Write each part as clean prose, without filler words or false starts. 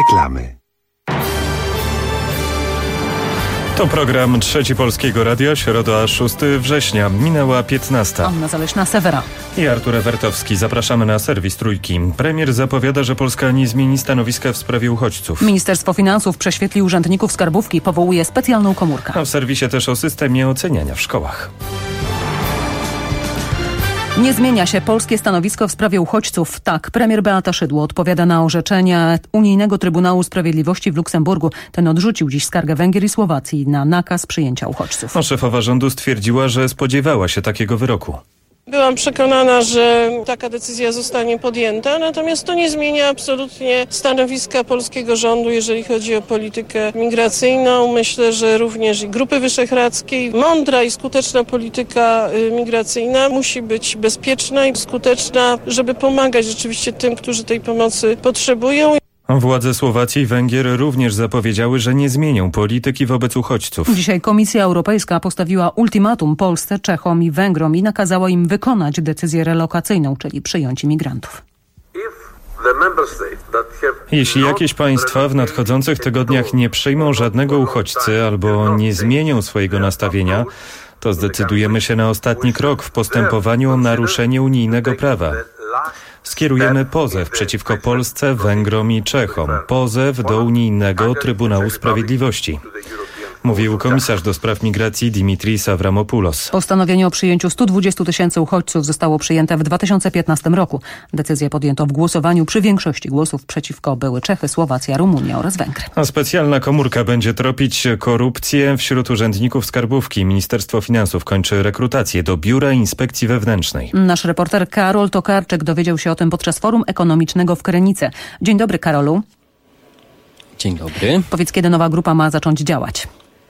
Reklamy. To program Trzeci Polskiego Radia, środa 6 września, minęła 15. Anna Zaleśna-Sewera I Artur Ewertowski. Zapraszamy na serwis Trójki. Premier zapowiada, że Polska nie zmieni stanowiska w sprawie uchodźców. Ministerstwo Finansów prześwietli urzędników skarbówki, powołuje specjalną komórkę. A w serwisie też o systemie oceniania w szkołach. Nie zmienia się polskie stanowisko w sprawie uchodźców. Tak, premier Beata Szydło odpowiada na orzeczenie Unijnego Trybunału Sprawiedliwości w Luksemburgu. Ten odrzucił dziś skargę Węgier i Słowacji na nakaz przyjęcia uchodźców. Szefowa rządu stwierdziła, że spodziewała się takiego wyroku. Byłam przekonana, że taka decyzja zostanie podjęta, natomiast to nie zmienia absolutnie stanowiska polskiego rządu, jeżeli chodzi o politykę migracyjną. Myślę, że również i Grupy Wyszehradzkiej, mądra i skuteczna polityka migracyjna musi być bezpieczna i skuteczna, żeby pomagać rzeczywiście tym, którzy tej pomocy potrzebują. Władze Słowacji i Węgier również zapowiedziały, że nie zmienią polityki wobec uchodźców. Dzisiaj Komisja Europejska postawiła ultimatum Polsce, Czechom i Węgrom i nakazała im wykonać decyzję relokacyjną, czyli przyjąć imigrantów. Jeśli jakieś państwa w nadchodzących tygodniach nie przyjmą żadnego uchodźcy albo nie zmienią swojego nastawienia, to zdecydujemy się na ostatni krok w postępowaniu o naruszenie unijnego prawa. Skierujemy pozew przeciwko Polsce, Węgrom i Czechom. Pozew do Unijnego Trybunału Sprawiedliwości. Mówił komisarz do spraw migracji Dimitris Avramopoulos. Postanowienie o przyjęciu 120 000 uchodźców zostało przyjęte w 2015 roku. Decyzję podjęto w głosowaniu przy większości głosów przeciwko były Czechy, Słowacja, Rumunia oraz Węgry. A specjalna komórka będzie tropić korupcję wśród urzędników skarbówki. Ministerstwo Finansów kończy rekrutację do Biura Inspekcji Wewnętrznej. Nasz reporter Karol Tokarczyk dowiedział się o tym podczas forum ekonomicznego w Krynicy. Dzień dobry, Karolu. Dzień dobry. Powiedz, kiedy nowa grupa ma zacząć działać?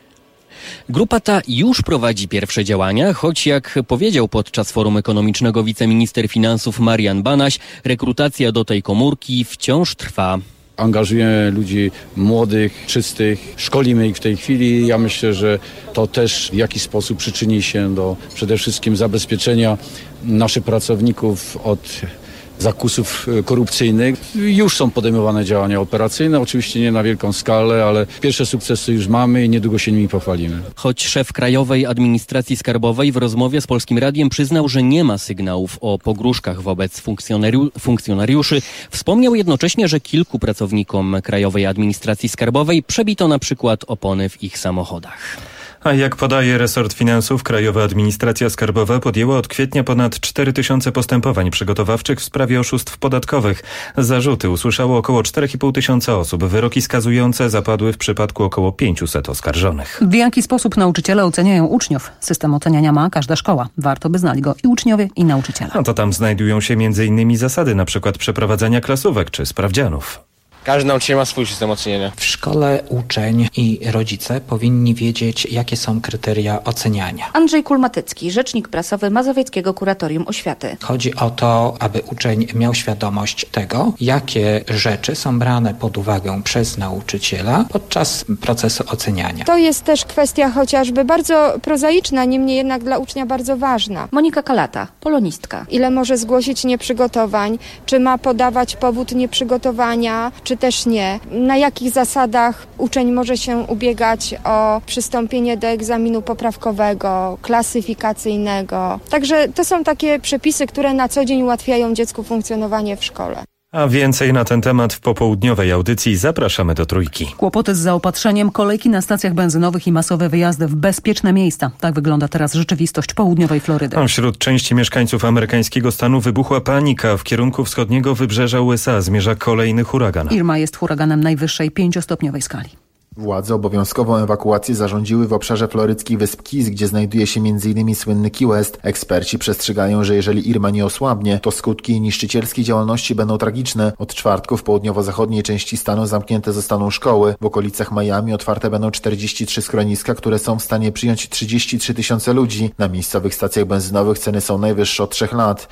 Grupa ta już prowadzi pierwsze działania, choć jak powiedział podczas forum ekonomicznego wiceminister finansów Marian Banaś, rekrutacja do tej komórki wciąż trwa. Angażujemy ludzi młodych, czystych, szkolimy ich w tej chwili. Ja myślę, że to też w jakiś sposób przyczyni się do przede wszystkim zabezpieczenia naszych pracowników od zakusów korupcyjnych. Już są podejmowane działania operacyjne, oczywiście nie na wielką skalę, ale pierwsze sukcesy już mamy i niedługo się nimi pochwalimy. Choć szef Krajowej Administracji Skarbowej w rozmowie z Polskim Radiem przyznał, że nie ma sygnałów o pogróżkach wobec funkcjonariuszy, wspomniał jednocześnie, że kilku pracownikom Krajowej Administracji Skarbowej przebito na przykład opony w ich samochodach. A jak podaje resort finansów, Krajowa Administracja Skarbowa podjęła od kwietnia ponad 4000 postępowań przygotowawczych w sprawie oszustw podatkowych. Zarzuty usłyszało około 4500 osób. Wyroki skazujące zapadły w przypadku około 500 oskarżonych. W jaki sposób nauczyciele oceniają uczniów? System oceniania ma każda szkoła. Warto by znali go i uczniowie, i nauczyciele. A to tam znajdują się m.in. zasady, np. przeprowadzania klasówek czy sprawdzianów. Każdy nauczyciel ma swój system oceniania. W szkole uczeń i rodzice powinni wiedzieć, jakie są kryteria oceniania. Andrzej Kulmatycki, rzecznik prasowy Mazowieckiego Kuratorium Oświaty. Chodzi o to, aby uczeń miał świadomość tego, jakie rzeczy są brane pod uwagę przez nauczyciela podczas procesu oceniania. To jest też kwestia chociażby bardzo prozaiczna, niemniej jednak dla ucznia bardzo ważna. Monika Kalata, polonistka. Ile może zgłosić nieprzygotowań? Czy ma podawać powód nieprzygotowania? Czy też nie? Na jakich zasadach uczeń może się ubiegać o przystąpienie do egzaminu poprawkowego, klasyfikacyjnego? Także to są takie przepisy, które na co dzień ułatwiają dziecku funkcjonowanie w szkole. A więcej na ten temat w popołudniowej audycji. Zapraszamy do Trójki. Kłopoty z zaopatrzeniem, kolejki na stacjach benzynowych i masowe wyjazdy w bezpieczne miejsca. Tak wygląda teraz rzeczywistość południowej Florydy. Wśród części mieszkańców amerykańskiego stanu wybuchła panika. W kierunku wschodniego wybrzeża USA zmierza kolejny huragan. Irma jest huraganem najwyższej 5-stopniowej skali. Władze obowiązkową ewakuację zarządziły w obszarze floryckich wysp Keys, gdzie znajduje się m.in. słynny Key West. Eksperci przestrzegają, że jeżeli Irma nie osłabnie, to skutki niszczycielskiej działalności będą tragiczne. Od czwartku w południowo-zachodniej części stanu zamknięte zostaną szkoły. W okolicach Miami otwarte będą 43 schroniska, które są w stanie przyjąć 33 000 ludzi. Na miejscowych stacjach benzynowych ceny są najwyższe od 3 lat.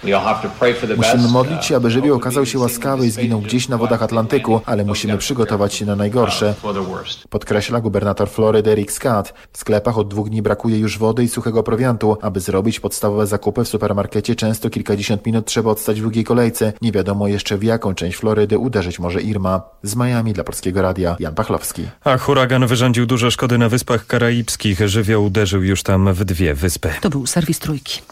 Musimy modlić się, aby żywioł okazał się łaskawy i zginął gdzieś na wodach Atlantyku, ale musimy przygotować się na najgorsze. podkreśla gubernator Florydy Rick Scott. W sklepach od 2 dni brakuje już wody i suchego prowiantu. Aby zrobić podstawowe zakupy w supermarkecie, często kilkadziesiąt minut trzeba odstać w długiej kolejce. Nie wiadomo jeszcze, w jaką część Florydy uderzyć może Irma. Z Miami dla Polskiego Radia Jan Pachlowski. A huragan wyrządził duże szkody na Wyspach Karaibskich. Żywioł uderzył już tam w 2 wyspy. To był serwis Trójki.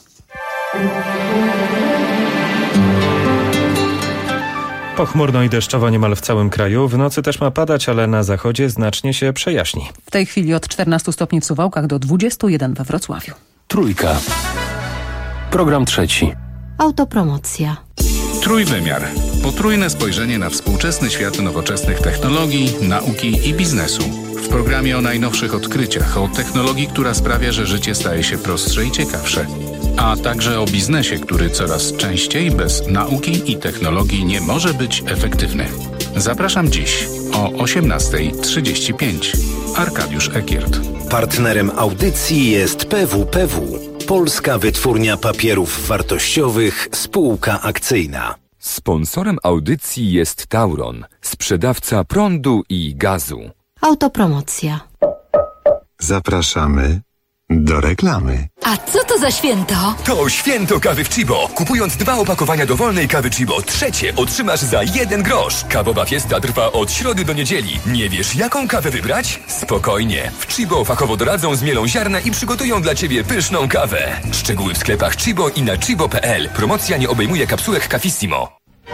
Pochmurno i deszczowo niemal w całym kraju. W nocy też ma padać, ale na zachodzie znacznie się przejaśni. W tej chwili od 14 stopni w Suwałkach do 21 we Wrocławiu. Trójka. Program 3. Autopromocja. Trójwymiar. Potrójne spojrzenie na współczesny świat nowoczesnych technologii, nauki i biznesu. W programie o najnowszych odkryciach, o technologii, która sprawia, że życie staje się prostsze i ciekawsze. A także o biznesie, który coraz częściej bez nauki i technologii nie może być efektywny. Zapraszam dziś o 18:35. Arkadiusz Ekiert. Partnerem audycji jest PWPW, Polska Wytwórnia Papierów Wartościowych, spółka akcyjna. Sponsorem audycji jest Tauron, sprzedawca prądu i gazu. Autopromocja. Zapraszamy do reklamy. A co to za święto? To święto kawy w Chibo. Kupując 2 opakowania dowolnej kawy Chibo, 3 otrzymasz za 1 grosz. Kawowa fiesta trwa od środy do niedzieli. Nie wiesz, jaką kawę wybrać? Spokojnie. W Chibo fachowo doradzą, zmielą ziarna i przygotują dla Ciebie pyszną kawę. Szczegóły w sklepach Chibo i na chibo.pl. Promocja nie obejmuje kapsułek Cafissimo.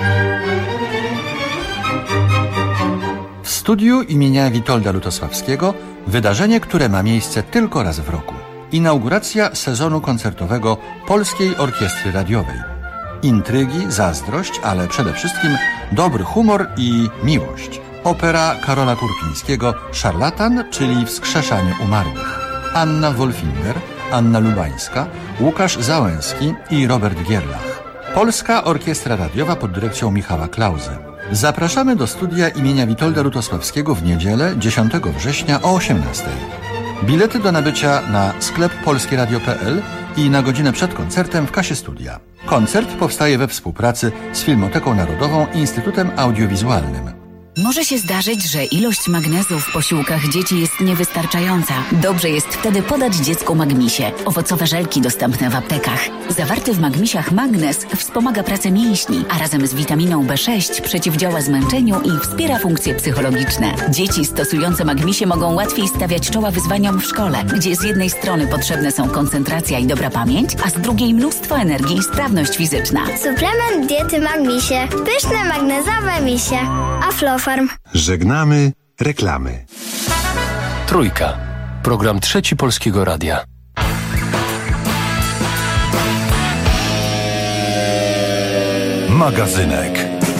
W studiu imienia Witolda Lutosławskiego wydarzenie, które ma miejsce tylko raz w roku. Inauguracja sezonu koncertowego Polskiej Orkiestry Radiowej. Intrygi, zazdrość, ale przede wszystkim dobry humor i miłość. Opera Karola Kurpińskiego Szarlatan, czyli Wskrzeszanie umarłych. Anna Wolfinger, Anna Lubańska, Łukasz Załęski i Robert Gierlach. Polska Orkiestra Radiowa pod dyrekcją Michała Klauzy. Zapraszamy do studia imienia Witolda Lutosławskiego w niedzielę 10 września o 18:00. Bilety do nabycia na sklep polskieradio.pl i na godzinę przed koncertem w kasie studia. Koncert powstaje we współpracy z Filmoteką Narodową i Instytutem Audiowizualnym. Może się zdarzyć, że ilość magnezu w posiłkach dzieci jest niewystarczająca. Dobrze jest wtedy podać dziecku Magmisie. Owocowe żelki dostępne w aptekach. Zawarty w Magmisiach magnez wspomaga pracę mięśni, a razem z witaminą B6 przeciwdziała zmęczeniu i wspiera funkcje psychologiczne. Dzieci stosujące Magmisie mogą łatwiej stawiać czoła wyzwaniom w szkole, gdzie z jednej strony potrzebne są koncentracja i dobra pamięć, a z drugiej mnóstwo energii i sprawność fizyczna. Suplement diety Magmisie. Pyszne magnezowe misie. Aflofarm. Żegnamy reklamy. Trójka. Program 3 Polskiego Radia. Magazynek.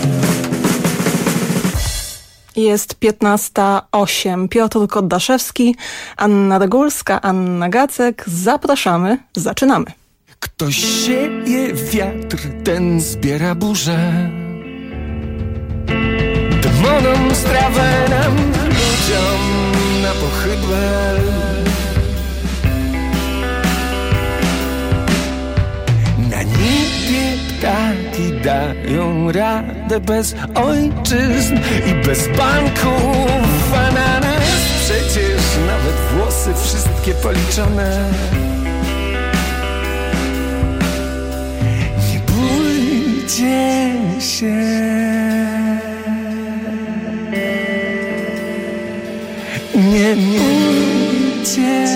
Jest 15:08. Piotr Koddaszewski, Anna Regulska, Anna Gacek. Zapraszamy, zaczynamy. Ktoś sieje wiatr, ten zbiera burzę. Demonom strawę nam, ludziom na pochybę. Na niebie ptaki dają radę bez ojczyzn i bez banków. A na nas przecież nawet włosy wszystkie policzone. Nie bójcie się. Nie bójcie.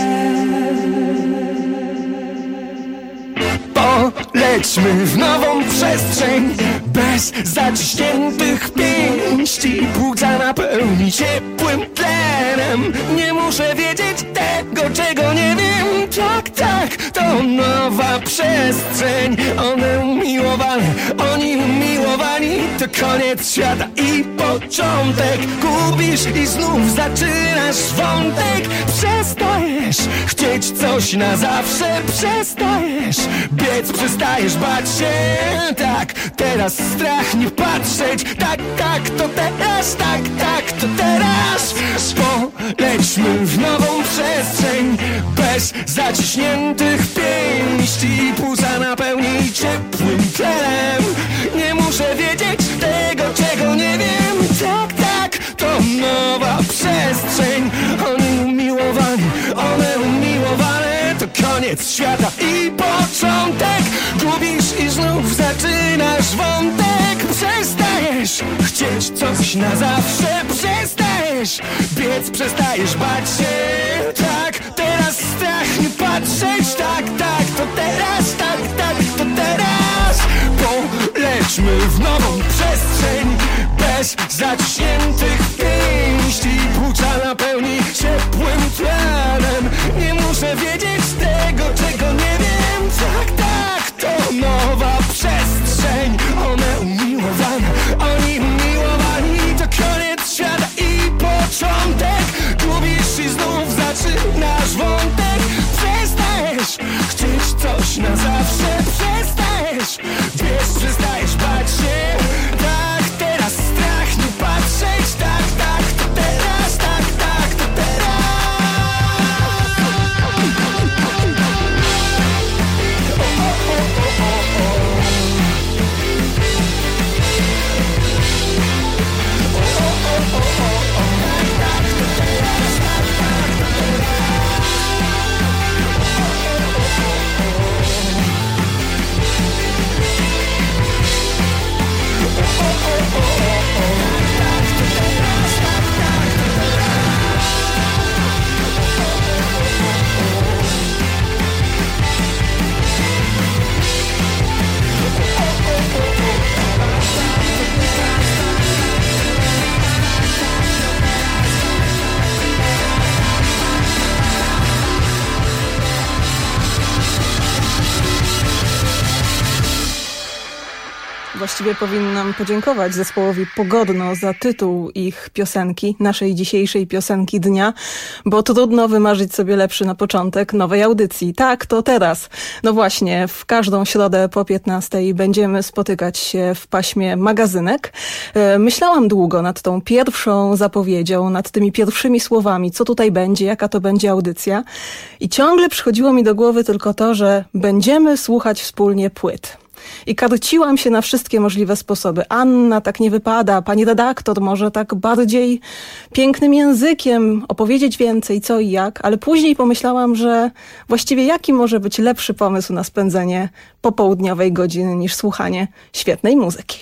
Polećmy w nową przestrzeń bez zaciśniętych pięści. Płuca napełni ciepłym tlenem. Nie muszę wiedzieć tego, czego nie wiem. Tak, tak, to nowa przestrzeń. One umiłowane, oni umiłowani. To koniec świata i początek. Gubisz i znów zaczynasz wątek. Przestajesz chcieć coś na zawsze. Przestajesz biec, przestajesz bać się. Tak, teraz strach nie patrzeć. Tak, tak, to teraz. Tak, tak, to teraz. Polećmy w nową przestrzeń bez zaciśniętych pięści. Płuca napełni ciepłym tlenem. Nie muszę wiedzieć tego, czego nie wiem. Tak, tak, to nowa przestrzeń. coś na zawsze. Przestajesz biec, przestajesz bać się. Tak, teraz strach nie patrzeć. Tak, tak, to teraz. Tak, tak, to teraz. Polećmy w nową przestrzeń bez zaciśniętych pięści. Płuca napełni ciepłym tlenem. Nie muszę wiedzieć tego, czego nie wiem. Tak, tak, to nowa przestrzeń. One umiłowane, oni umiłowani. To koniec świata i początek. Gubisz i znów zaczynasz wątek. Przestajesz chcieć coś na zawsze. Przestajesz biec, przestajesz bać się. Tak, teraz strach nie patrzeć. Tak, tak, to teraz. Tak, tak, to teraz. Właściwie powinnam podziękować zespołowi Pogodno za tytuł ich piosenki, naszej dzisiejszej piosenki dnia, bo trudno wymarzyć sobie lepszy na początek nowej audycji. Tak, to teraz. No właśnie, w każdą środę po 15 będziemy spotykać się w paśmie magazynek. Myślałam długo nad tą pierwszą zapowiedzią, nad tymi pierwszymi słowami, co tutaj będzie, jaka to będzie audycja. I ciągle przychodziło mi do głowy tylko to, że będziemy słuchać wspólnie płyt. I karciłam się na wszystkie możliwe sposoby. Anna, tak nie wypada, pani redaktor, może tak bardziej pięknym językiem opowiedzieć więcej, co i jak, ale później pomyślałam, że właściwie jaki może być lepszy pomysł na spędzenie popołudniowej godziny niż słuchanie świetnej muzyki.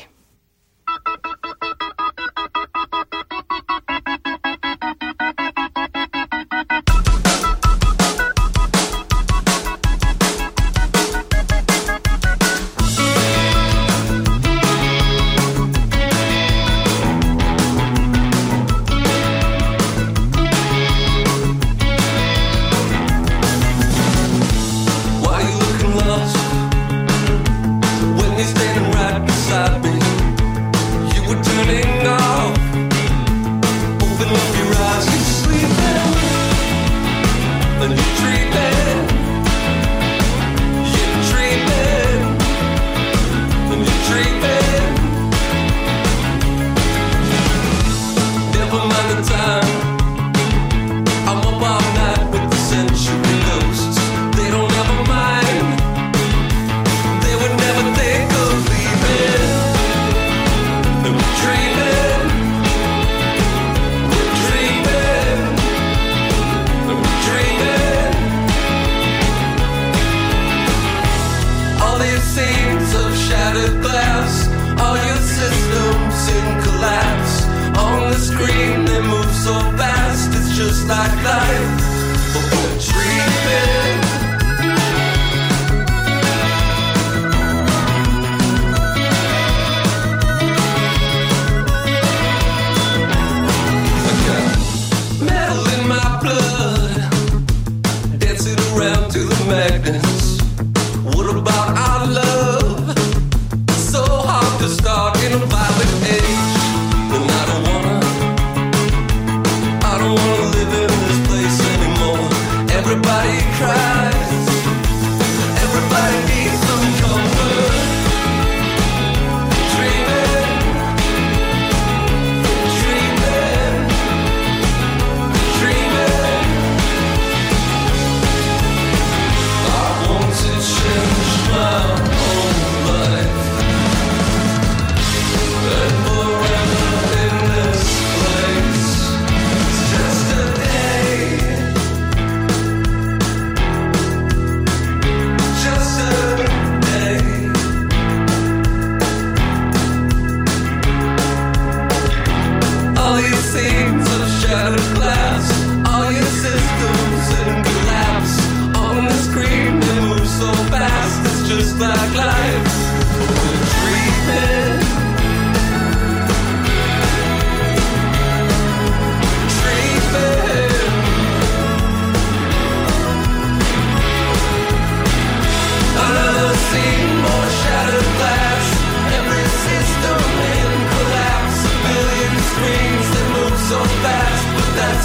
Every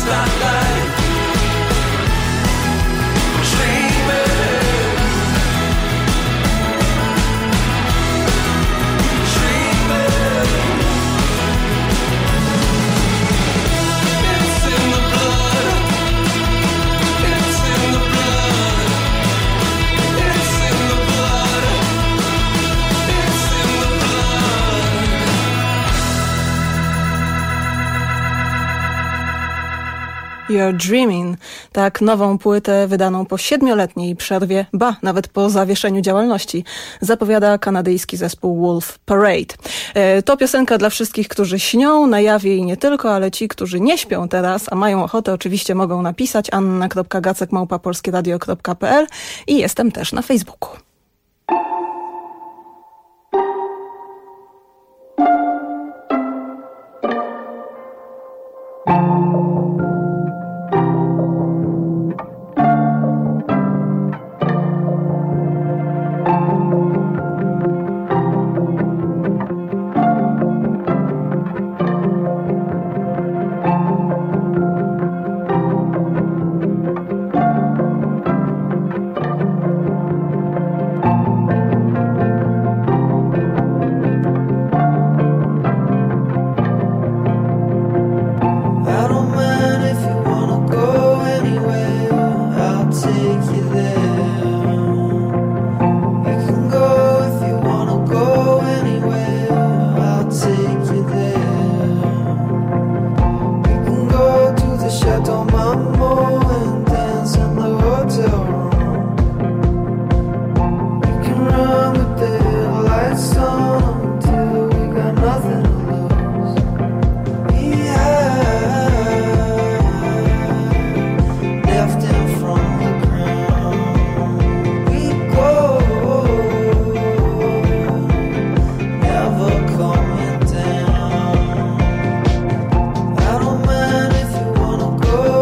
not like dreaming. You're Dreaming. Tak nową płytę wydaną po 7-letniej przerwie, nawet po zawieszeniu działalności, zapowiada kanadyjski zespół Wolf Parade. To piosenka dla wszystkich, którzy śnią na jawie i nie tylko, ale ci, którzy nie śpią teraz, a mają ochotę, oczywiście mogą napisać anna.gacek@polskieradio.pl i jestem też na Facebooku. Go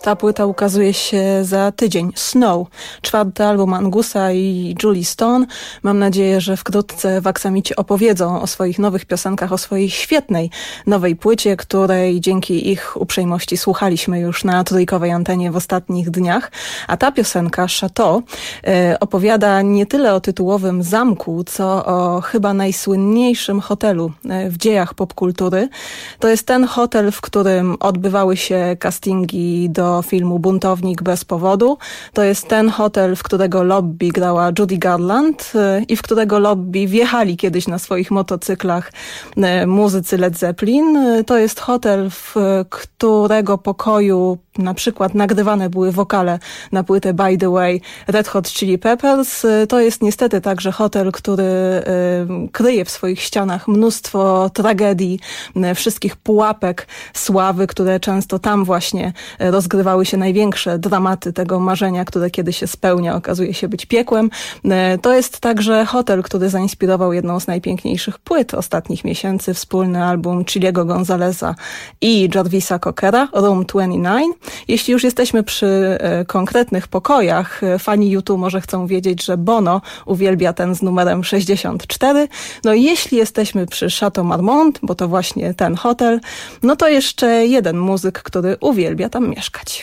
Ta płyta ukazuje się za tydzień. Snow, 4. album Angusa i Julie Stone. Mam nadzieję, że wkrótce w Aksamicie opowiedzą o swoich nowych piosenkach, o swojej świetnej nowej płycie, której dzięki ich uprzejmości słuchaliśmy już na trójkowej antenie w ostatnich dniach. A ta piosenka, Chateau, opowiada nie tyle o tytułowym zamku, co o chyba najsłynniejszym hotelu w dziejach popkultury. To jest ten hotel, w którym odbywały się castingi do filmu Buntownik bez powodu. To jest ten hotel, w którego lobby grała Judy Garland i w którego lobby wjechali kiedyś na swoich motocyklach muzycy Led Zeppelin. To jest hotel, w którego pokoju na przykład nagrywane były wokale na płytę By the Way Red Hot Chili Peppers. To jest niestety także hotel, który kryje w swoich ścianach mnóstwo tragedii, wszystkich pułapek sławy, które często tam właśnie rozgrywały się największe dramaty tego marzenia, które kiedy się spełnia, okazuje się być piekłem. To jest także hotel, który zainspirował jedną z najpiękniejszych płyt ostatnich miesięcy, wspólny album Chiliego Gonzaleza i Jarvisa Cockera, Room 29. Jeśli już jesteśmy przy konkretnych pokojach, fani U2 może chcą wiedzieć, że Bono uwielbia ten z numerem 64. No i jeśli jesteśmy przy Chateau Marmont, bo to właśnie ten hotel, no to jeszcze jeden muzyk, który uwielbia tam mieszkać.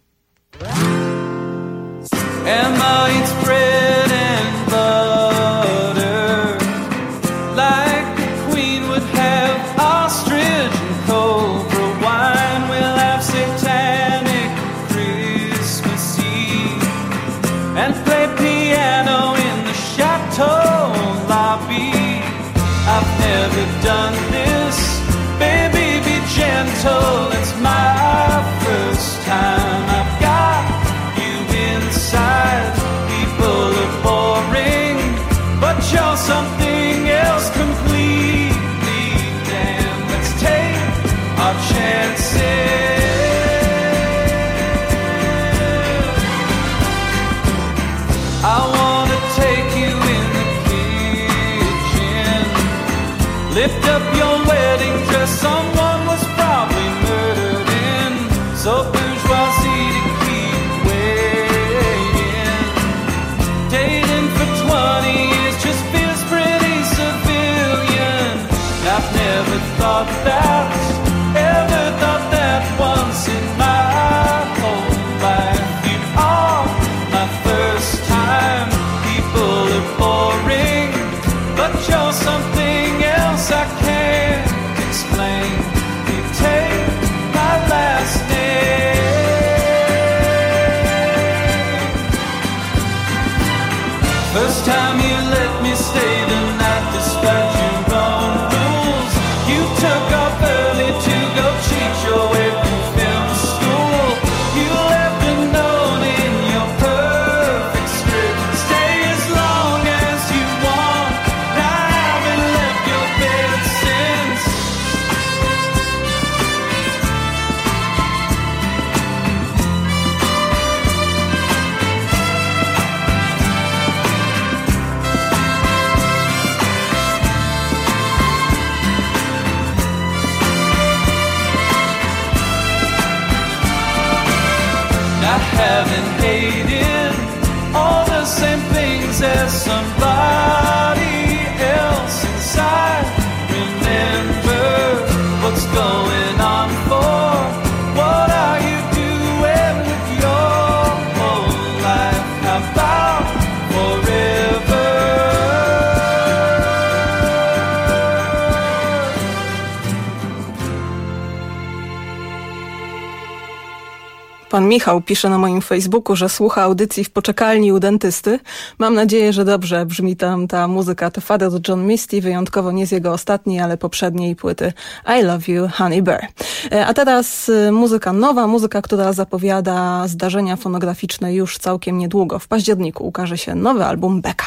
Emma eats bread and butter like the queen would have ostrich and cobra wine. We'll have satanic Christmas Eve and play piano in the chateau lobby. I've never done this, baby, be gentle, it's my first time. I've got inside. People are boring, but you're something else completely. Damn, let's take our chances. I wanna take you in the kitchen, lift up your wedding dress. Someone was probably murdered in, so bourgeoisie to keep waiting. Dating for 20 years just feels pretty civilian. I've never thought that, ever thought that once in my whole life. You are my first time. People are boring, but you're something else I can't explain. You take my last name. First time you let me stay the night despite your own rules. You took off early to go cheat your way through film school. You left a note in your perfect script. Stay as long as you want. I haven't left your bed since. I haven't hated all the same things as somebody else inside. Remember what's going on for. What are you doing with your whole life? How about forever? Pan Michał pisze na moim Facebooku, że słucha audycji w poczekalni u dentysty. Mam nadzieję, że dobrze brzmi tam ta muzyka. To Father John Misty, wyjątkowo nie z jego ostatniej, ale poprzedniej płyty I Love You, Honey Bear. A teraz muzyka nowa, muzyka, która zapowiada zdarzenia fonograficzne już całkiem niedługo. W październiku ukaże się nowy album Becka.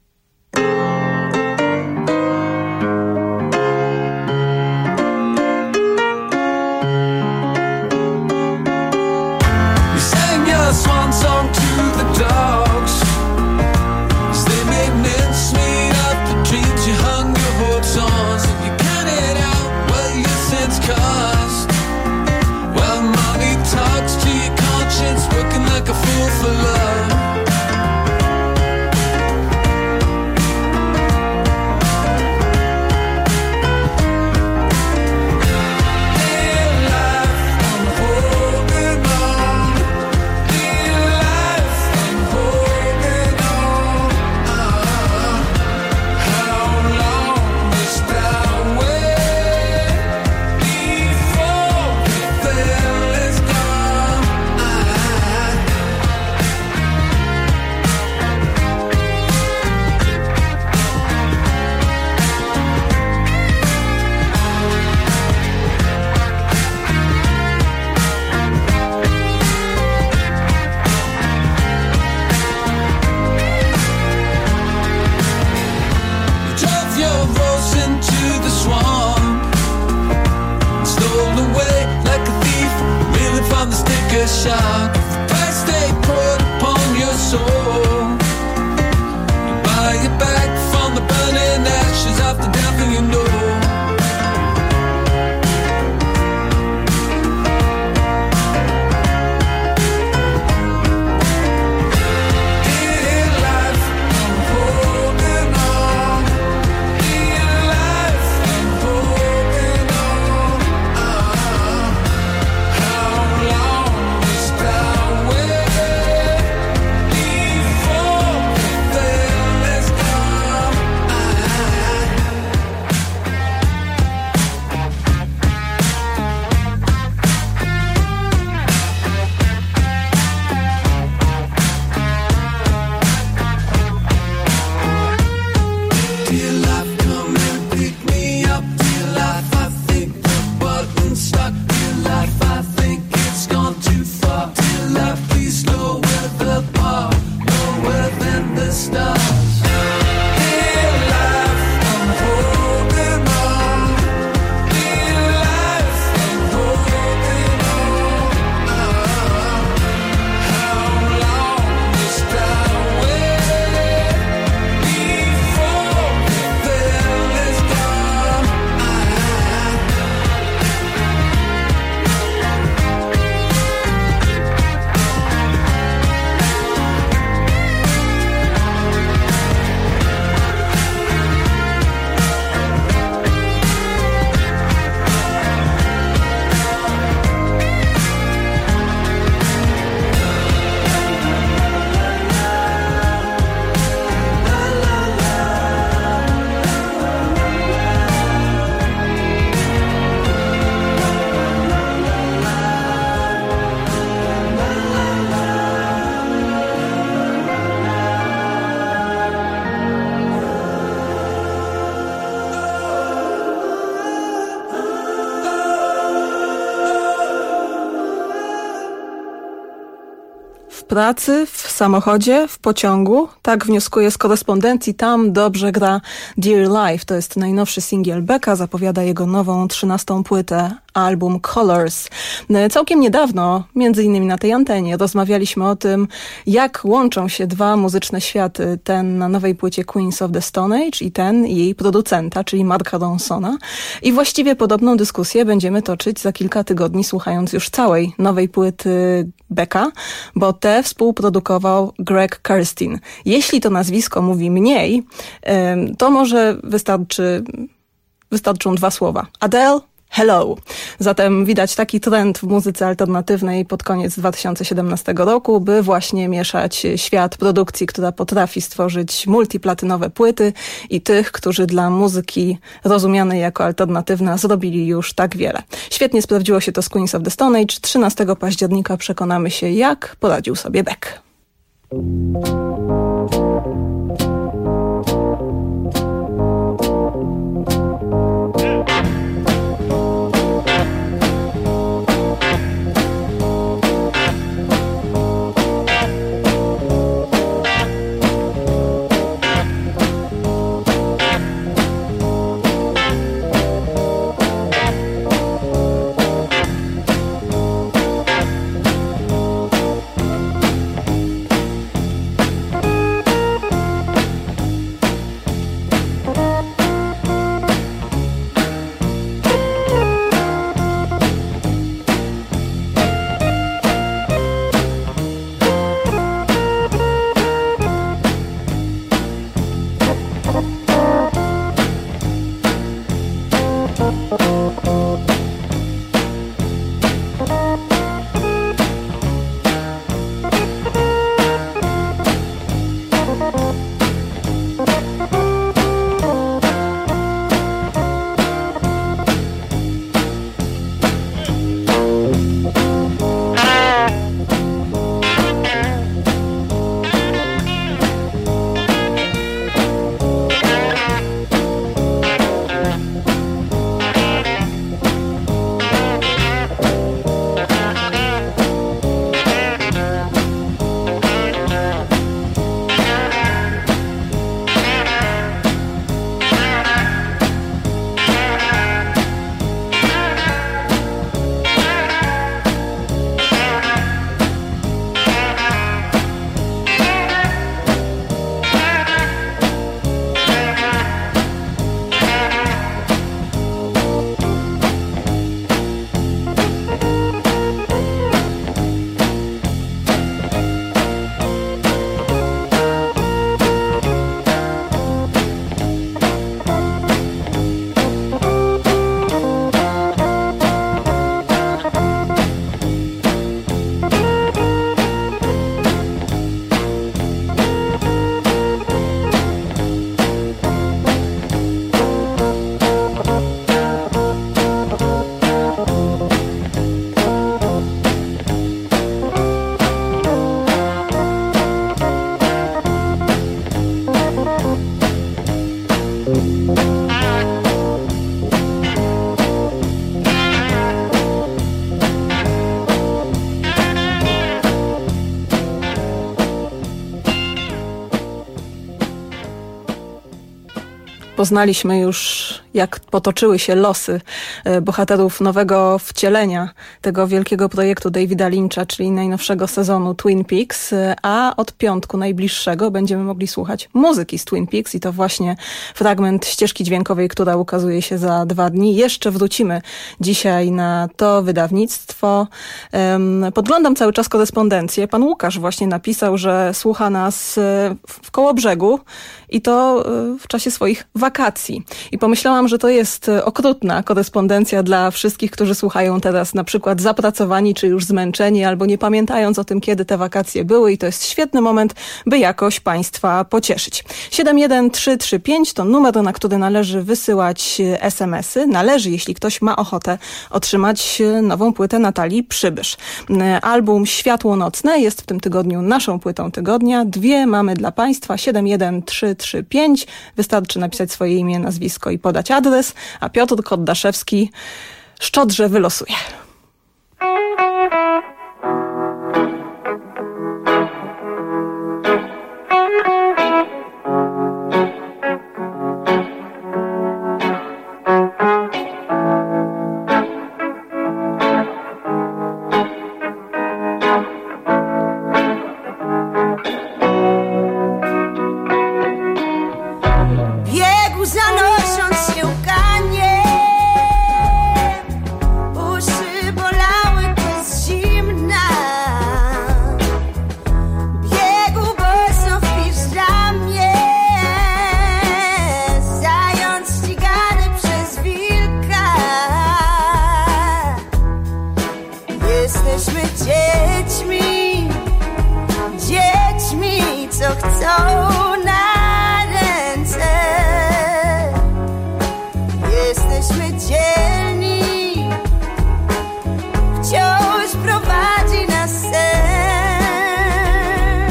Swan song to the dogs as they made mincemeat of the dreams you hung your hopes on. So you counted out what your sins cost. Well, money talks to your conscience. shock of the price they put upon your soul. You buy it back from the burning ashes of the devil you know. W pracy, w samochodzie, w pociągu. Tak wnioskuję z korespondencji. Tam dobrze gra Dear Life. To jest najnowszy singiel Becka. Zapowiada jego nową 13. płytę, album Colors. Całkiem niedawno, między innymi na tej antenie, rozmawialiśmy o tym, jak łączą się dwa muzyczne światy. Ten na nowej płycie Queens of the Stone Age i ten jej producenta, czyli Marka Ronsona. I właściwie podobną dyskusję będziemy toczyć za kilka tygodni, słuchając już całej nowej płyty Becka, bo tę współprodukował Greg Kurstin. Jeśli to nazwisko mówi mniej, to może wystarczą dwa słowa. Adele, Hello. Zatem widać taki trend w muzyce alternatywnej pod koniec 2017 roku, by właśnie mieszać świat produkcji, która potrafi stworzyć multiplatynowe płyty i tych, którzy dla muzyki rozumianej jako alternatywna zrobili już tak wiele. Świetnie sprawdziło się to z Queens of the Stone Age. 13 października przekonamy się, jak poradził sobie Beck. poznaliśmy już, jak potoczyły się losy bohaterów nowego wcielenia tego wielkiego projektu Davida Lyncha, czyli najnowszego sezonu Twin Peaks, a od piątku najbliższego będziemy mogli słuchać muzyki z Twin Peaks i to właśnie fragment ścieżki dźwiękowej, która ukazuje się za 2 dni. Jeszcze wrócimy dzisiaj na to wydawnictwo. Podglądam cały czas korespondencję. Pan Łukasz właśnie napisał, że słucha nas w Kołobrzegu i to w czasie swoich wakacji. I pomyślałam, że to jest okrutna korespondencja dla wszystkich, którzy słuchają teraz na przykład zapracowani, czy już zmęczeni, albo nie pamiętając o tym, kiedy te wakacje były i to jest świetny moment, by jakoś Państwa pocieszyć. 71335 to numer, na który należy wysyłać SMS-y. Należy, jeśli ktoś ma ochotę otrzymać nową płytę Natalii Przybysz. Album Światło Nocne jest w tym tygodniu naszą płytą tygodnia. 2 mamy dla Państwa. 71335. Wystarczy napisać swoje imię, nazwisko i podać adres, a Piotr Koddaszewski szczodrze wylosuje. Zanosząc się łkanie, uszy bolały bez zimna. Biegł boso w piżamie, zając ścigany przez wilka. Jesteśmy dziećmi, dziećmi, co chcą na ręce. Jesteśmy dzielni, wciąż prowadzi nas sen.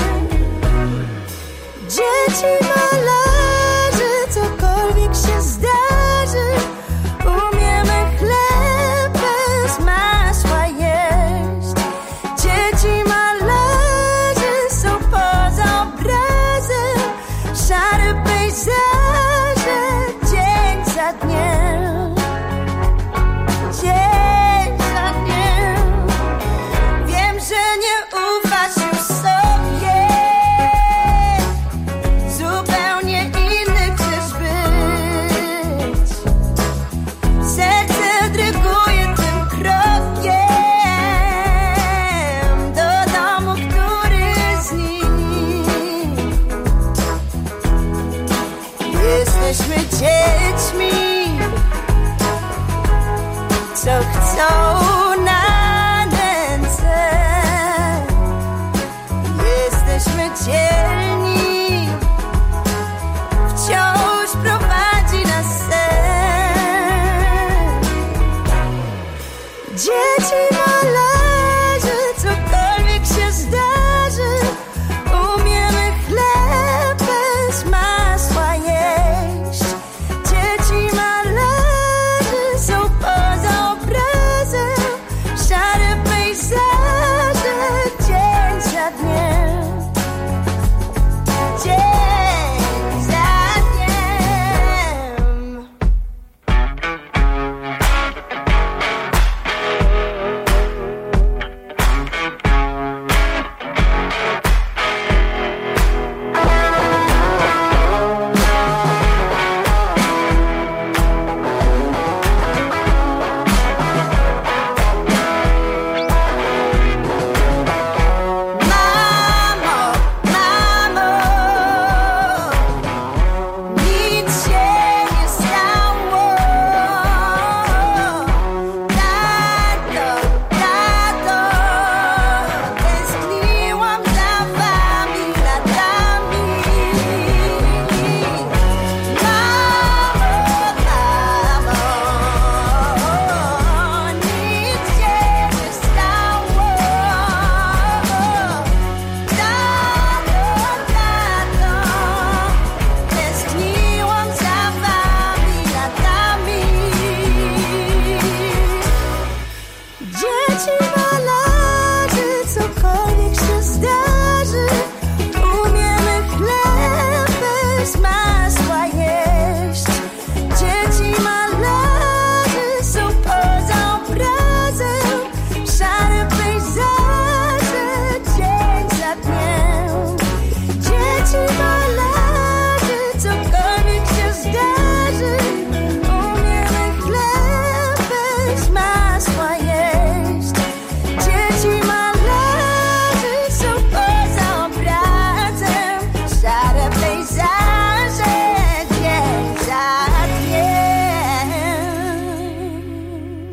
Dzieci malarzy, cokolwiek się zdarzy, umiemy chleb bez masła jeść. Dzieci malarzy są poza obrazem, szare pejzaże, dzień za dniem. Jesteśmy dziećmi, co chcą na ręce. Jesteśmy dzielni, wciąż prowadzi nas sen. Dzieci malarzy, cokolwiek się zdarzy, umiemy chleb bez masła jeść. Dzieci malarzy są poza obrazem, szare pejzaże, dzień za dniem. Dzień za dniem.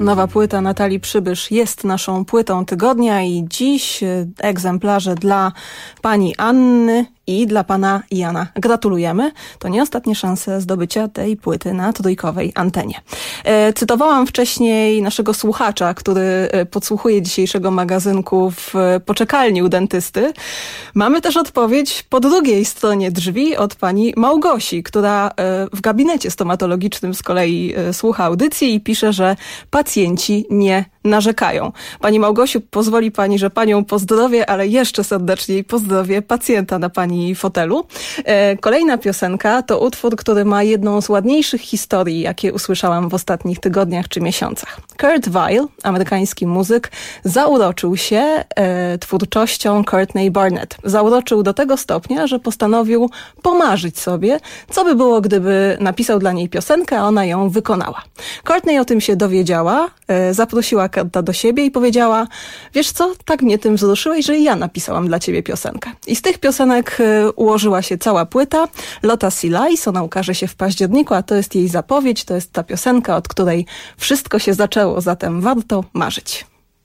Nowa płyta Natalii Przybysz jest naszą płytą tygodnia i dziś egzemplarze dla pani Anny i dla pana Jana. Gratulujemy. To nie ostatnie szanse zdobycia tej płyty na trójkowej antenie. Cytowałam wcześniej naszego słuchacza, który podsłuchuje dzisiejszego magazynku w poczekalni u dentysty. Mamy też odpowiedź po drugiej stronie drzwi od pani Małgosi, która w gabinecie stomatologicznym z kolei słucha audycji i pisze, że pacjenci nie narzekają. Pani Małgosiu, pozwoli pani, że panią pozdrowię, ale jeszcze serdeczniej pozdrowię pacjenta na pani fotelu. Kolejna piosenka to utwór, który ma jedną z ładniejszych historii, jakie usłyszałam w ostatnich tygodniach czy miesiącach. Kurt Weill, amerykański muzyk, zauroczył się twórczością Courtney Barnett. Zauroczył do tego stopnia, że postanowił pomarzyć sobie, co by było, gdyby napisał dla niej piosenkę, a ona ją wykonała. Courtney o tym się dowiedziała, zaprosiła Kurta do siebie i powiedziała: wiesz co, tak mnie tym wzruszyłeś, że ja napisałam dla ciebie piosenkę. I z tych piosenek ułożyła się cała płyta. Lotta Sea Lies, ona ukaże się w październiku, a to jest jej zapowiedź, to jest ta piosenka, od której wszystko się zaczęło, zatem warto marzyć.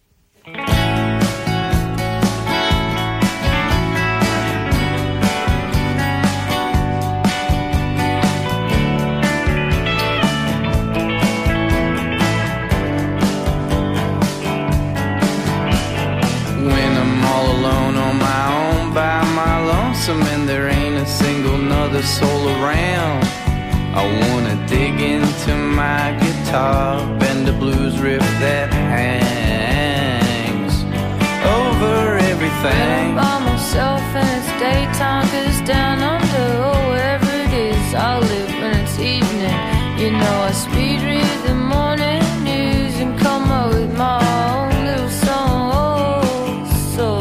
And there ain't a single nother soul around, I wanna dig into my guitar, bend the blues riff that hangs over everything. By myself and it's daytime, 'cause down under, oh, wherever it is, I'll live when it's evening. You know I speed read the morning news and come up with my own little song. Oh, so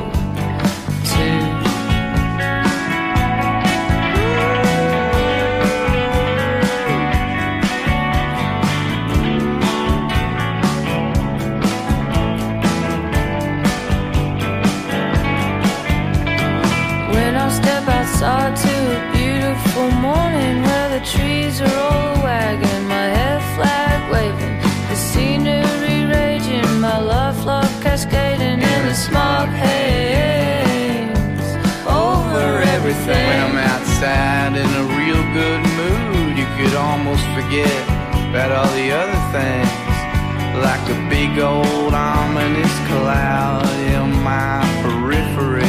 outside to a beautiful morning where the trees are all wagging, my hair flag waving, the scenery raging, my love flock cascading in the smog haze over everything. When I'm outside in a real good mood, you could almost forget about all the other things, like a big old ominous cloud in my periphery.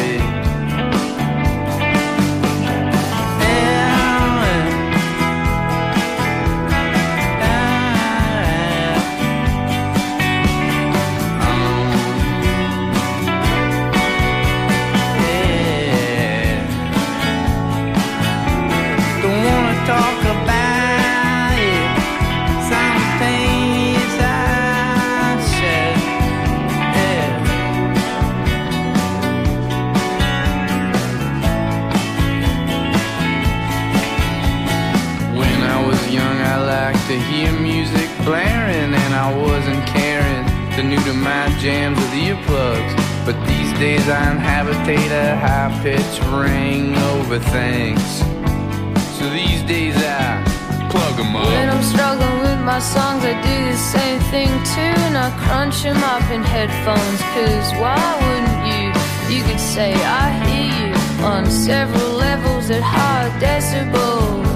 Blaring and I wasn't caring, the new to my jams with earplugs, but these days I inhabitate a high-pitched ring over things, so these days I plug them up. When I'm struggling with my songs I do the same thing too, and I crunch them up in headphones, 'cause why wouldn't you? You could say I hear you on several levels at high decibels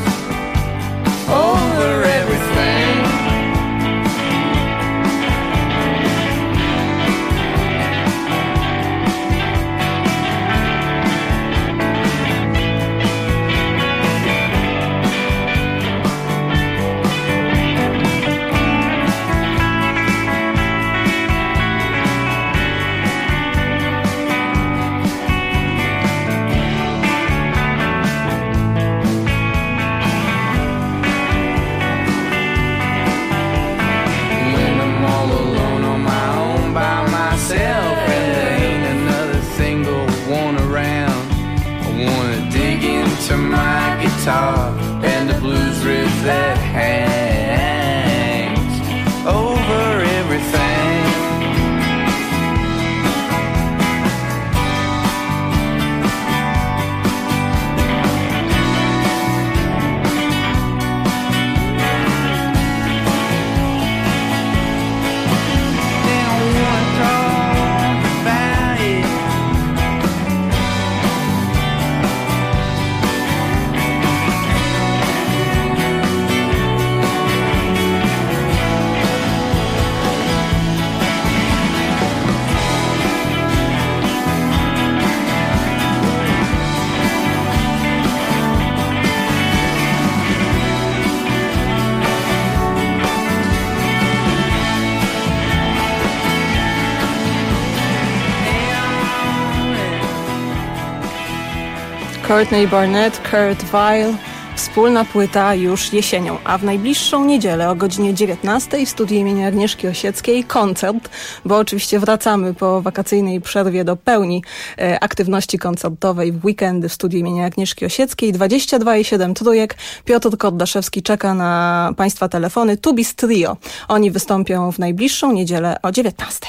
over everything. Courtney Barnett, Kurt Vile. Wspólna płyta już jesienią, a w najbliższą niedzielę o godzinie 19 w studiu imienia Agnieszki Osieckiej koncert, bo oczywiście wracamy po wakacyjnej przerwie do pełni aktywności koncertowej w weekendy w studiu imienia Agnieszki Osieckiej. 22,7 trójek. Piotr Kordaszewski czeka na Państwa telefony. Tubis Trio. Oni wystąpią w najbliższą niedzielę o 19.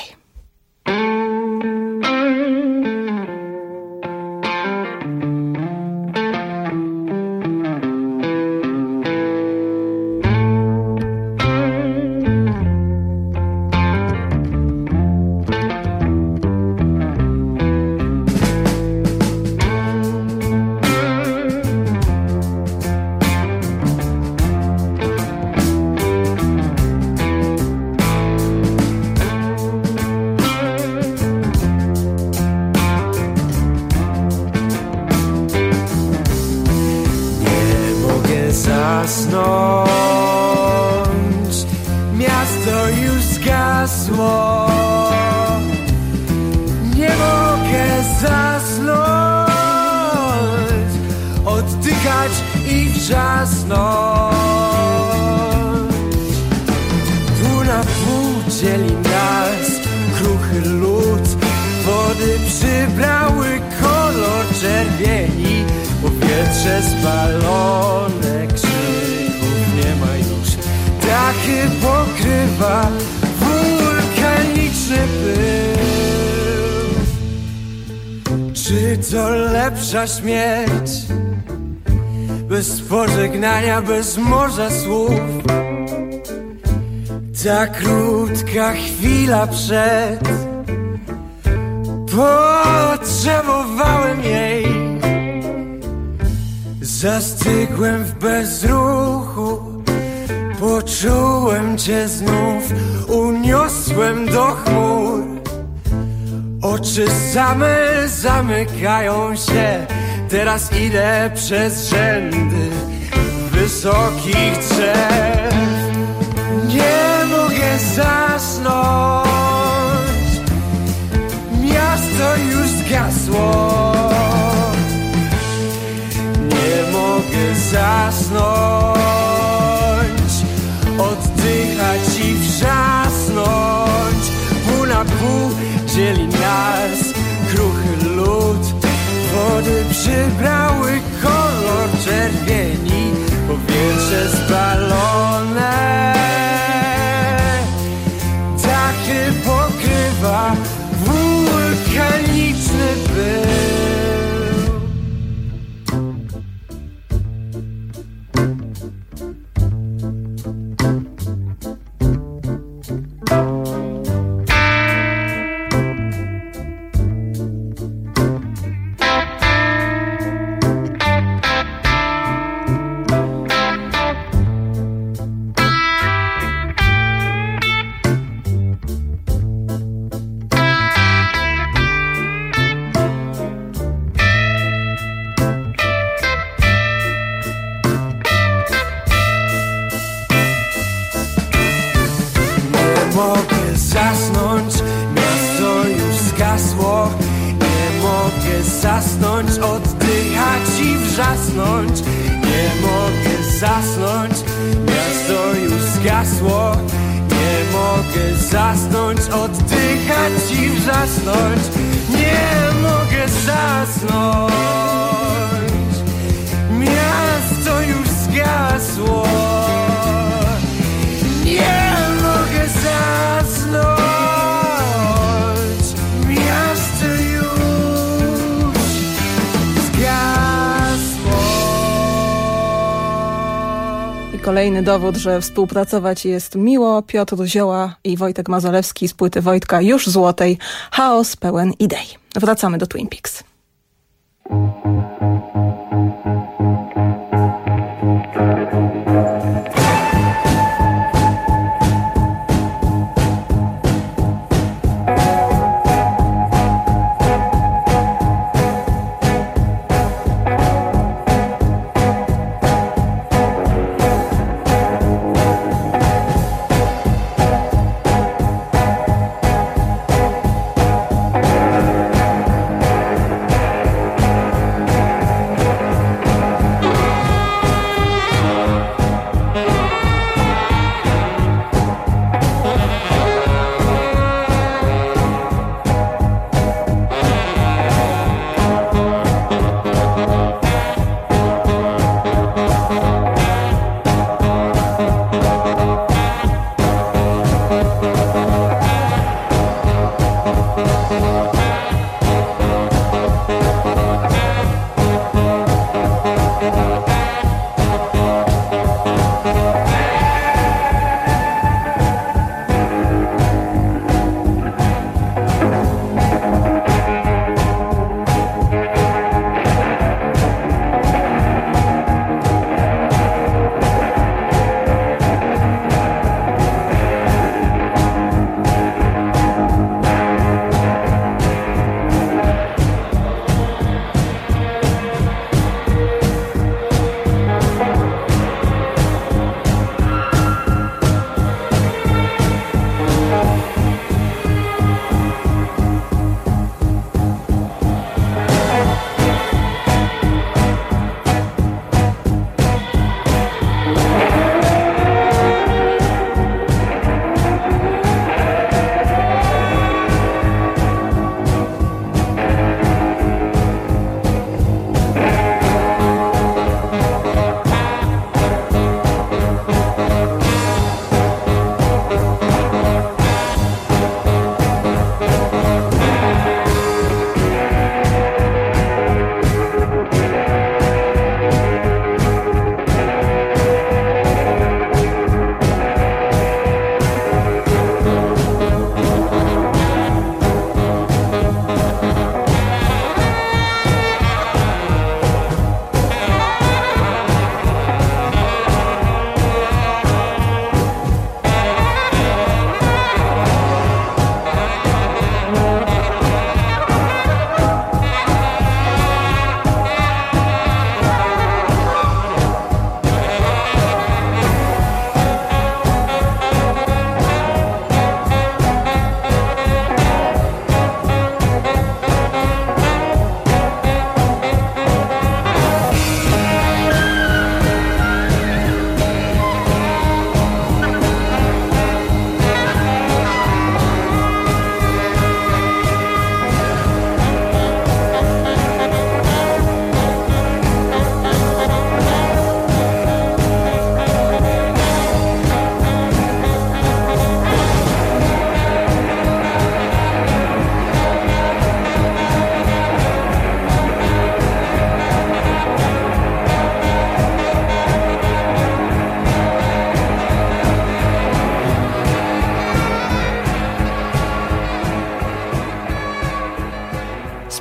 Miasto już zgasło. Nie mogę zasnąć, oddychać i wrzasnąć. Pół na pół dzieli nas kruchy lód. Wody przybrały kolor czerwieni. Powietrze spalone, krzyków nie ma już. Dachy pokrywa wulkaniczny pył. Czy to lepsza śmierć? Bez pożegnania, bez morza słów. Ta krótka chwila przed. Potrzebowałem jej. Zastygłem w bezruchu. Poczułem cię znów, uniosłem do chmur. Oczy same zamykają się. Teraz idę przez rzędy wysokich drzew. Nie mogę zasnąć. Miasto już zgasło. Nie mogę zasnąć, oddychać i wrzasnąć. Pół na pół dzieli nas kruchy lód. Wody przybrały kolor czerwieni. Powietrze spalone, dachy pokrywa wulkaniczny pył. Zasnąć, oddychać i wrzasnąć. Nie mogę zasnąć, miasto już zgasło. Nie mogę zasnąć, oddychać i wrzasnąć. Nie mogę zasnąć, miasto już zgasło. Nie mogę zasnąć. Kolejny dowód, że współpracować jest miło. Piotr Zioła i Wojtek Mazolewski z płyty Wojtka już złotej. Chaos pełen idei. Wracamy do Twin Peaks.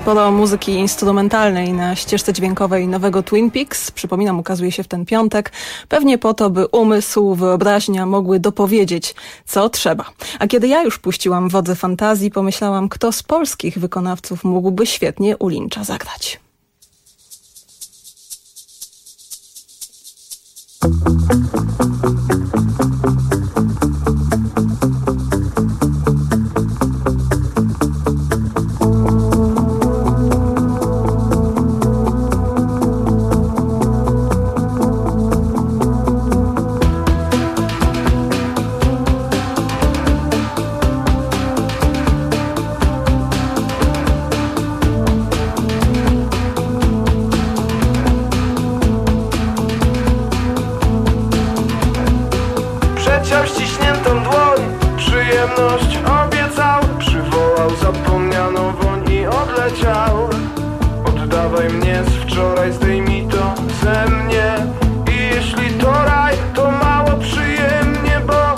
Sporo muzyki instrumentalnej na ścieżce dźwiękowej nowego Twin Peaks. Przypominam, ukazuje się w ten piątek. Pewnie po to, by umysł, wyobraźnia mogły dopowiedzieć, co trzeba. A kiedy ja już puściłam wodze fantazji, pomyślałam, kto z polskich wykonawców mógłby świetnie u Lyncha zagrać. Przeciął ściśniętą dłoń, przyjemność obiecał, przywołał zapomnianą woń i odleciał. Oddawaj mnie z wczoraj, zdejmij to ze mnie. I jeśli to raj, to mało przyjemnie, bo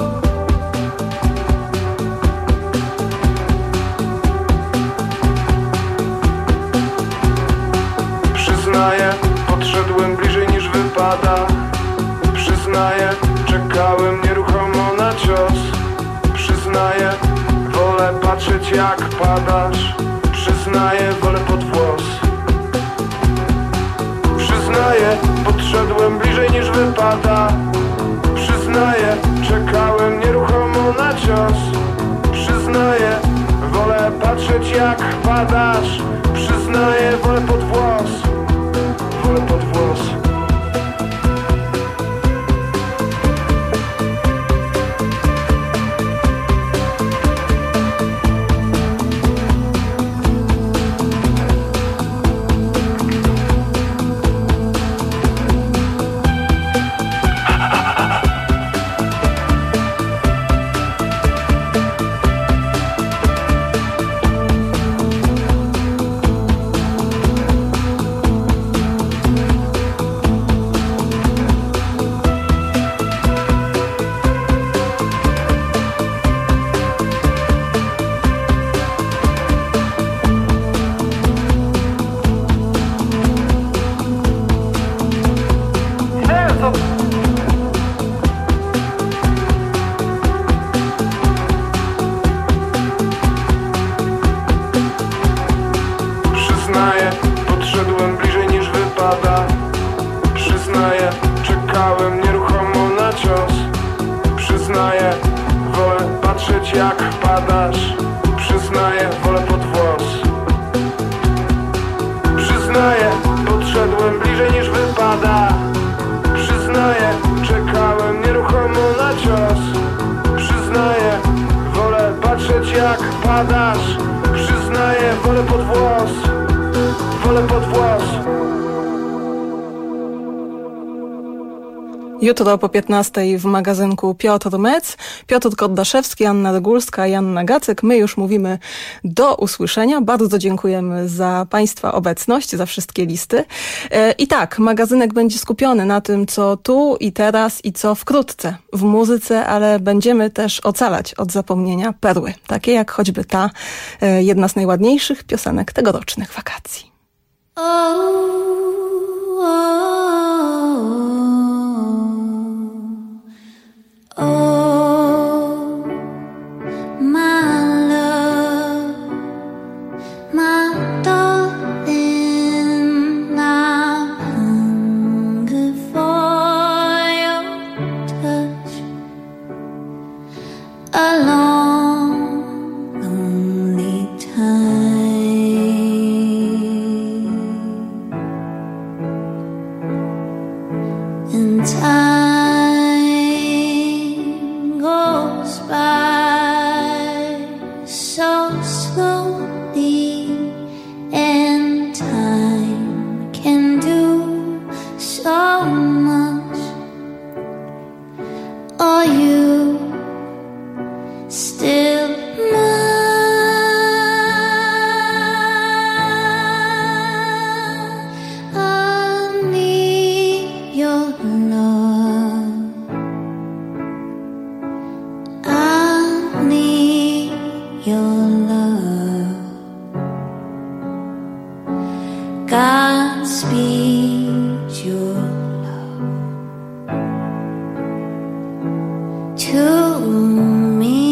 przyznaję, podszedłem bliżej niż wypada. Przyznaję, czekałem nieruchomo na cios. Przyznaję, wolę patrzeć jak padasz. Przyznaję, wolę pod włos. Przyznaję, podszedłem bliżej niż wypada. Przyznaję, czekałem nieruchomo na cios. Przyznaję, wolę patrzeć jak padasz. Przyznaję, wolę pod włos. Wolę pod włos. Przyznaję, podszedłem bliżej niż wypada. Przyznaję, czekałem nieruchomo na cios. Przyznaję, wolę patrzeć jak padasz. Przyznaję, wolę pod włos. Przyznaję, podszedłem bliżej niż wypada. Przyznaję, czekałem nieruchomo na cios. Przyznaję, wolę patrzeć jak padasz. Przyznaję, wolę pod włos. Wolę pod włos. Jutro po 15 w magazynku Piotr Mec, Piotr Koddaszewski, Anna Regulska i Anna Gacek. My już mówimy do usłyszenia. Bardzo dziękujemy za Państwa obecność, za wszystkie listy. I tak, magazynek będzie skupiony na tym, co tu i teraz i co wkrótce w muzyce, ale będziemy też ocalać od zapomnienia perły, takie jak choćby ta, jedna z najładniejszych piosenek tegorocznych wakacji. Oh, my love, my darling, I hunger for your touch. A long, lonely time, and time speech your love to me.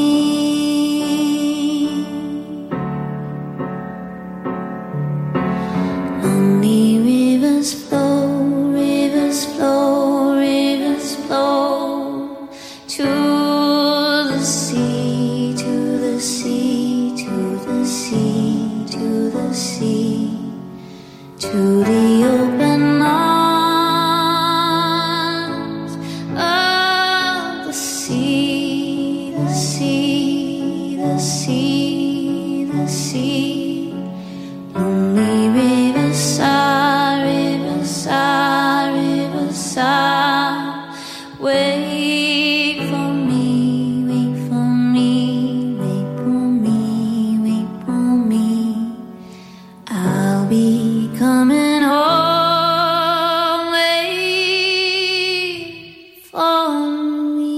Lonely rivers flow, rivers flow, rivers flow to the sea, to the sea, to the sea, to the sea, to the open arms of the sea, the sea, the sea, the sea. Lonely rivers sigh, rivers sigh, rivers sigh. Wait for me, wait for me, wait for me, wait for me. I'll be coming home. Wait for me.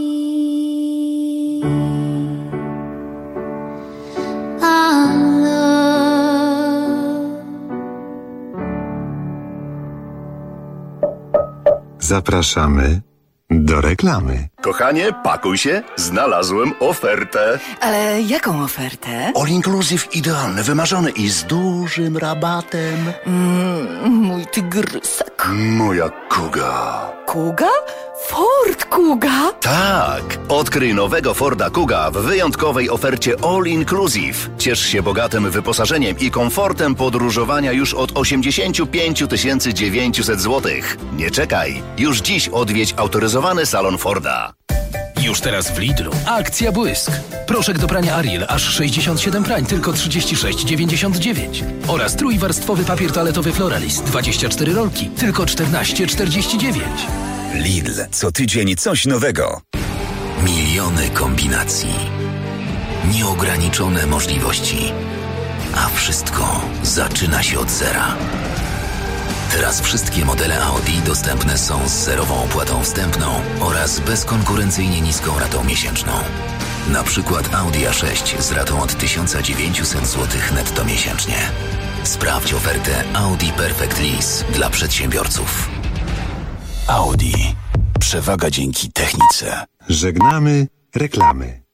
Our love. Zapraszamy do reklamy. Kochanie, pakuj się, znalazłem ofertę. Ale jaką ofertę? All inclusive idealny, wymarzony i z dużym rabatem. Mój tygrysek. Moja Kuga. Kuga? Ford Kuga? Tak, odkryj nowego Forda Kuga w wyjątkowej ofercie All Inclusive. Ciesz się bogatym wyposażeniem i komfortem podróżowania już od 85 900 zł. Nie czekaj, już dziś odwiedź autoryzowany salon Forda. Już teraz w Lidlu akcja Błysk. Proszek do prania Ariel aż 67 prań, tylko 36,99. Oraz trójwarstwowy papier toaletowy Floralis 24 rolki, tylko 14,49. Lidl. Co tydzień coś nowego. Miliony kombinacji. Nieograniczone możliwości. A wszystko zaczyna się od zera. Teraz wszystkie modele Audi dostępne są z zerową opłatą wstępną oraz bezkonkurencyjnie niską ratą miesięczną. Na przykład Audi A6 z ratą od 1900 zł netto miesięcznie. Sprawdź ofertę Audi Perfect Lease dla przedsiębiorców. Audi. Przewaga dzięki technice. Żegnamy reklamy.